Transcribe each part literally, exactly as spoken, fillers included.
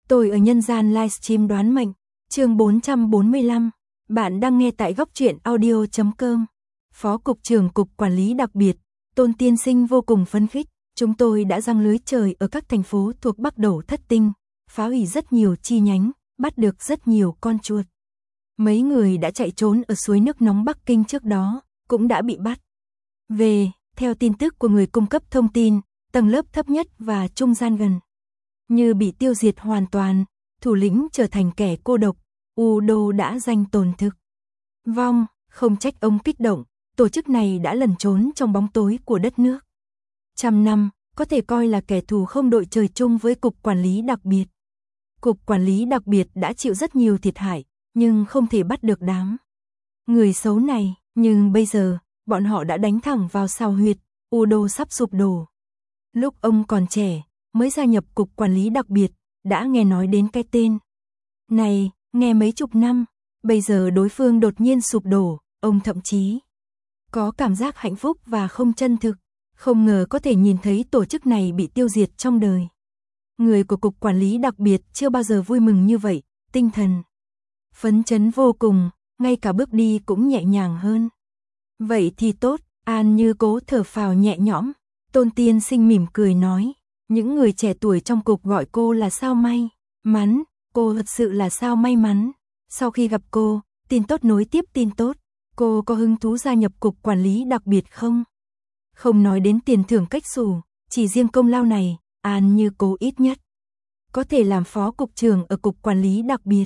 Tôi ở nhân gian livestream đoán mệnh, chương bốn trăm bốn mươi lăm. Bạn đang nghe tại góc truyện audio chấm com. Phó Cục trưởng Cục Quản lý Đặc biệt, Tôn Tiên Sinh vô cùng phấn khích. Chúng tôi đã giăng lưới trời ở các thành phố thuộc Bắc Đẩu Thất Tinh, phá hủy rất nhiều chi nhánh, bắt được rất nhiều con chuột. Mấy người đã chạy trốn ở suối nước nóng Bắc Kinh trước đó, cũng đã bị bắt. Về, theo tin tức của người cung cấp thông tin, tầng lớp thấp nhất và trung gian gần như bị tiêu diệt hoàn toàn, thủ lĩnh trở thành kẻ cô độc, Udo đã danh tồn thực vong, không trách ông kích động, tổ chức này đã lẩn trốn trong bóng tối của đất nước. Trăm năm, có thể coi là kẻ thù không đội trời chung với Cục Quản lý Đặc biệt. Cục Quản lý Đặc biệt đã chịu rất nhiều thiệt hại, nhưng không thể bắt được đám người xấu này, nhưng bây giờ, bọn họ đã đánh thẳng vào sao huyệt, Udo sắp sụp đổ. Lúc ông còn trẻ, mới gia nhập Cục Quản lý Đặc biệt, đã nghe nói đến cái tên này, nghe mấy chục năm, bây giờ đối phương đột nhiên sụp đổ, ông thậm chí có cảm giác hạnh phúc và không chân thực, không ngờ có thể nhìn thấy tổ chức này bị tiêu diệt trong đời. Người của Cục Quản lý Đặc biệt chưa bao giờ vui mừng như vậy, tinh thần phấn chấn vô cùng, ngay cả bước đi cũng nhẹ nhàng hơn. Vậy thì tốt, An Như Cố thở phào nhẹ nhõm, Tôn Tiên Sinh mỉm cười nói, những người trẻ tuổi trong cục gọi cô là sao may mắn, cô thật sự là sao may mắn. Sau khi gặp cô, tin tốt nối tiếp tin tốt, cô có hứng thú gia nhập Cục Quản lý Đặc biệt không? Không nói đến tiền thưởng cách xù, chỉ riêng công lao này, An Như Cố ít nhất có thể làm phó cục trưởng ở Cục Quản lý Đặc biệt.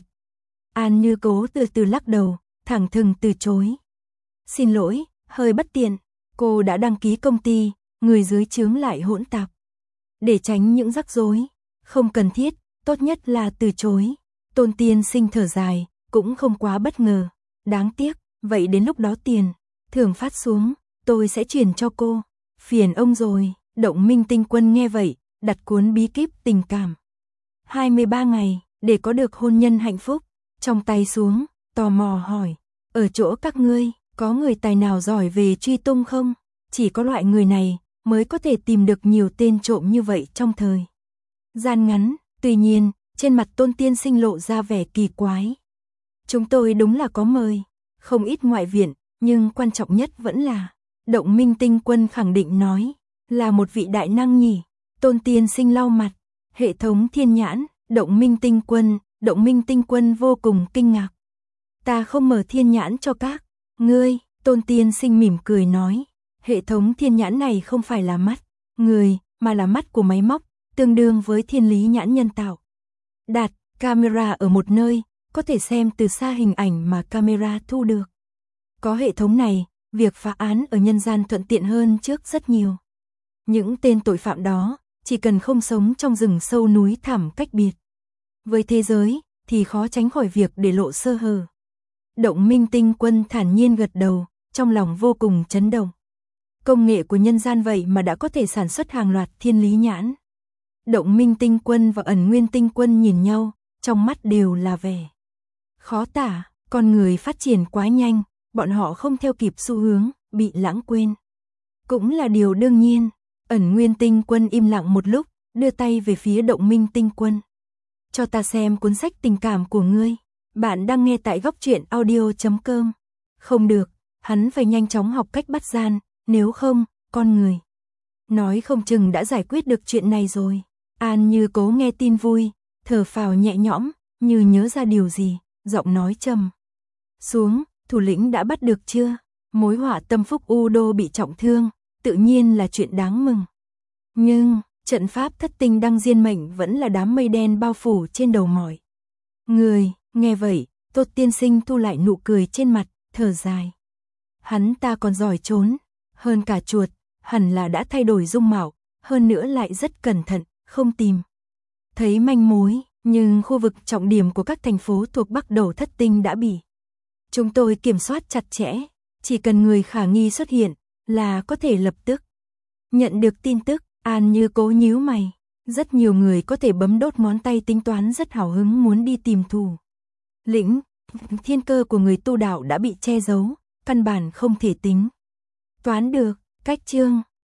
An Như Cố từ từ lắc đầu, thẳng thừng từ chối. Xin lỗi, hơi bất tiện, cô đã đăng ký công ty, người dưới trướng lại hỗn tạp. Để tránh những rắc rối, không cần thiết, tốt nhất là từ chối. Tôn Tiên Sinh thở dài, cũng không quá bất ngờ. Đáng tiếc, vậy đến lúc đó tiền thưởng phát xuống, tôi sẽ chuyển cho cô. Phiền ông rồi. Động Minh Tinh Quân nghe vậy, đặt cuốn bí kíp tình cảm hai mươi ba ngày, để có được hôn nhân hạnh phúc, trong tay xuống, tò mò hỏi, ở chỗ các ngươi, có người tài nào giỏi về truy tung không? Chỉ có loại người này, mới có thể tìm được nhiều tên trộm như vậy trong thời gian ngắn. Tuy nhiên, trên mặt Tôn Tiên Sinh lộ ra vẻ kỳ quái. Chúng tôi đúng là có mời, không ít ngoại viện, nhưng quan trọng nhất vẫn là, Động Minh Tinh Quân khẳng định nói, là một vị đại năng nhỉ. Tôn Tiên Sinh lau mặt, hệ thống thiên nhãn, Động Minh Tinh Quân, Động Minh Tinh Quân vô cùng kinh ngạc. Ta không mở thiên nhãn cho các ngươi, Tôn Tiên Sinh mỉm cười nói, hệ thống thiên nhãn này không phải là mắt người, mà là mắt của máy móc, tương đương với thiên lý nhãn nhân tạo. Đặt camera ở một nơi, có thể xem từ xa hình ảnh mà camera thu được. Có hệ thống này, việc phá án ở nhân gian thuận tiện hơn trước rất nhiều. Những tên tội phạm đó, chỉ cần không sống trong rừng sâu núi thẳm cách biệt với thế giới, thì khó tránh khỏi việc để lộ sơ hở. Động Minh Tinh Quân thản nhiên gật đầu, trong lòng vô cùng chấn động. Công nghệ của nhân gian vậy mà đã có thể sản xuất hàng loạt thiên lý nhãn. Động Minh Tinh Quân và Ẩn Nguyên Tinh Quân nhìn nhau, trong mắt đều là vẻ khó tả, con người phát triển quá nhanh, bọn họ không theo kịp xu hướng, bị lãng quên. Cũng là điều đương nhiên. Ẩn Nguyên Tinh Quân im lặng một lúc, đưa tay về phía Động Minh Tinh Quân. Cho ta xem cuốn sách tình cảm của ngươi. Bạn đang nghe tại góc truyện audio chấm com. Không được, hắn phải nhanh chóng học cách bắt gian, nếu không, con người nói không chừng đã giải quyết được chuyện này rồi. An Như Cố nghe tin vui, thở phào nhẹ nhõm, như nhớ ra điều gì, giọng nói trầm xuống, thủ lĩnh đã bắt được chưa? Mối họa tâm phúc Udo bị trọng thương, tự nhiên là chuyện đáng mừng. Nhưng, trận pháp thất tinh đăng diên mệnh vẫn là đám mây đen bao phủ trên đầu mọi người. Nghe vậy, Tôn Tiên Sinh thu lại nụ cười trên mặt, thở dài. Hắn ta còn giỏi trốn, hơn cả chuột, hẳn là đã thay đổi dung mạo, hơn nữa lại rất cẩn thận, không tìm thấy manh mối, nhưng khu vực trọng điểm của các thành phố thuộc Bắc Đẩu Thất Tinh đã bị chúng tôi kiểm soát chặt chẽ, chỉ cần người khả nghi xuất hiện là có thể lập tức nhận được tin tức. An Như Cố nhíu mày, rất nhiều người có thể bấm đốt ngón tay tính toán rất hào hứng muốn đi tìm thủ lĩnh. Thiên cơ của người tu đạo đã bị che giấu, căn bản không thể tính toán được. Cách chương